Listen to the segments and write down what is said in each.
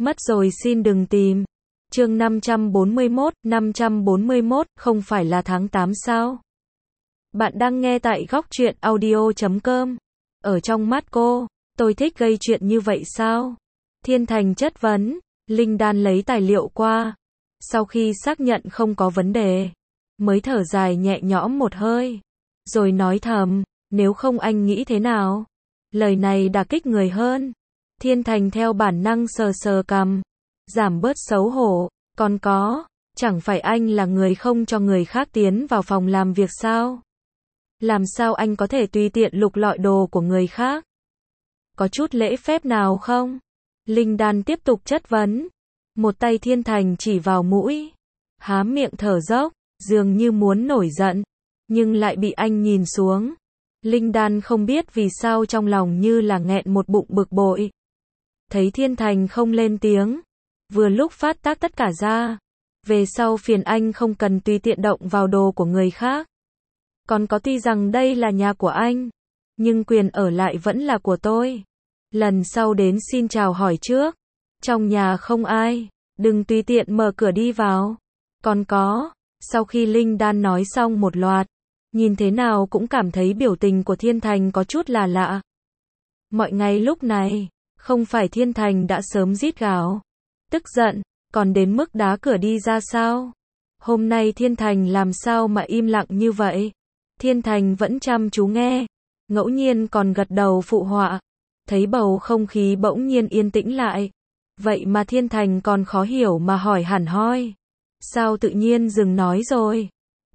Mất rồi xin đừng tìm. Chương 541, không phải là tháng 8 sao? Bạn đang nghe tại góc truyện audio.com. Ở trong mắt cô, tôi thích gây chuyện như vậy sao? Thiên Thành chất vấn. Linh Đan lấy tài liệu qua. Sau khi xác nhận không có vấn đề, mới thở dài nhẹ nhõm một hơi. Rồi nói thầm, nếu không anh nghĩ thế nào? Lời này đả kích người hơn. Thiên Thành theo bản năng sờ sờ cằm, giảm bớt xấu hổ. Còn có, chẳng phải anh là người không cho người khác tiến vào phòng làm việc sao? Làm sao anh có thể tùy tiện lục lọi đồ của người khác? Có chút lễ phép nào không? Linh Đan tiếp tục chất vấn. Một tay Thiên Thành chỉ vào mũi, há miệng thở dốc, dường như muốn nổi giận, nhưng lại bị anh nhìn xuống. Linh Đan không biết vì sao trong lòng như là nghẹn một bụng bực bội. Thấy Thiên Thành không lên tiếng, vừa lúc phát tác tất cả ra. Về sau phiền anh không cần tùy tiện động vào đồ của người khác. Còn có, tuy rằng đây là nhà của anh, nhưng quyền ở lại vẫn là của tôi. Lần sau đến xin chào hỏi trước. Trong nhà không ai, đừng tùy tiện mở cửa đi vào. Còn có, sau khi Linh Đan nói xong một loạt, nhìn thế nào cũng cảm thấy biểu tình của Thiên Thành có chút là lạ. Mọi ngày lúc này, không phải Thiên Thành đã sớm rít gào, tức giận, còn đến mức đá cửa đi ra sao? Hôm nay Thiên Thành làm sao mà im lặng như vậy? Thiên Thành vẫn chăm chú nghe, ngẫu nhiên còn gật đầu phụ họa. Thấy bầu không khí bỗng nhiên yên tĩnh lại. Vậy mà Thiên Thành còn khó hiểu mà hỏi hẳn hoi. Sao tự nhiên dừng nói rồi?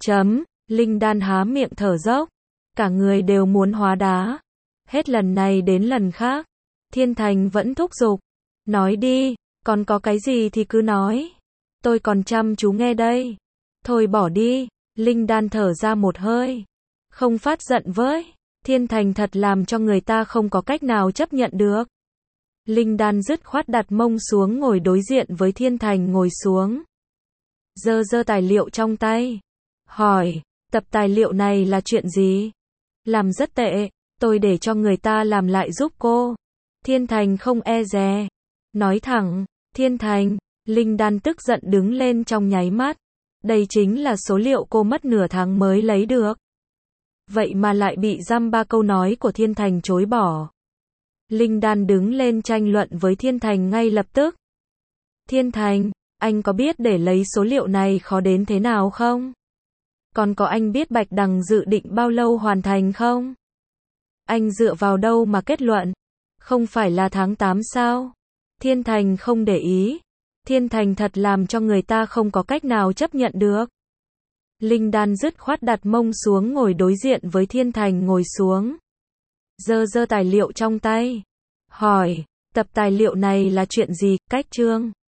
Linh Đan há miệng thở dốc. Cả người đều muốn hóa đá. Hết lần này đến lần khác. Thiên Thành vẫn thúc giục. Nói đi, còn có cái gì thì cứ nói. Tôi còn chăm chú nghe đây. Thôi bỏ đi. Linh Đan thở ra một hơi. Không phát giận với. Thiên Thành thật làm cho người ta không có cách nào chấp nhận được. Linh Đan dứt khoát đặt mông xuống ngồi đối diện với Thiên Thành ngồi xuống. Giơ tài liệu trong tay. Hỏi, tập tài liệu này là chuyện gì? Làm rất tệ, tôi để cho người ta làm lại giúp cô. Thiên Thành không e dè. Nói thẳng, Thiên Thành, Linh Đan tức giận đứng lên trong nháy mắt. Đây chính là số liệu cô mất nửa tháng mới lấy được. Vậy mà lại bị dăm ba câu nói của Thiên Thành chối bỏ. Linh Đan đứng lên tranh luận với Thiên Thành ngay lập tức. Thiên Thành, anh có biết để lấy số liệu này khó đến thế nào không? Còn có, anh biết Bạch Đằng dự định bao lâu hoàn thành không? Anh dựa vào đâu mà kết luận? Không phải là tháng 8 sao? Thiên Thành không để ý. Thiên Thành thật làm cho người ta không có cách nào chấp nhận được. Linh Đan dứt khoát đặt mông xuống ngồi đối diện với Thiên Thành ngồi xuống. Giơ tài liệu trong tay. Hỏi, tập tài liệu này là chuyện gì? Cách chương.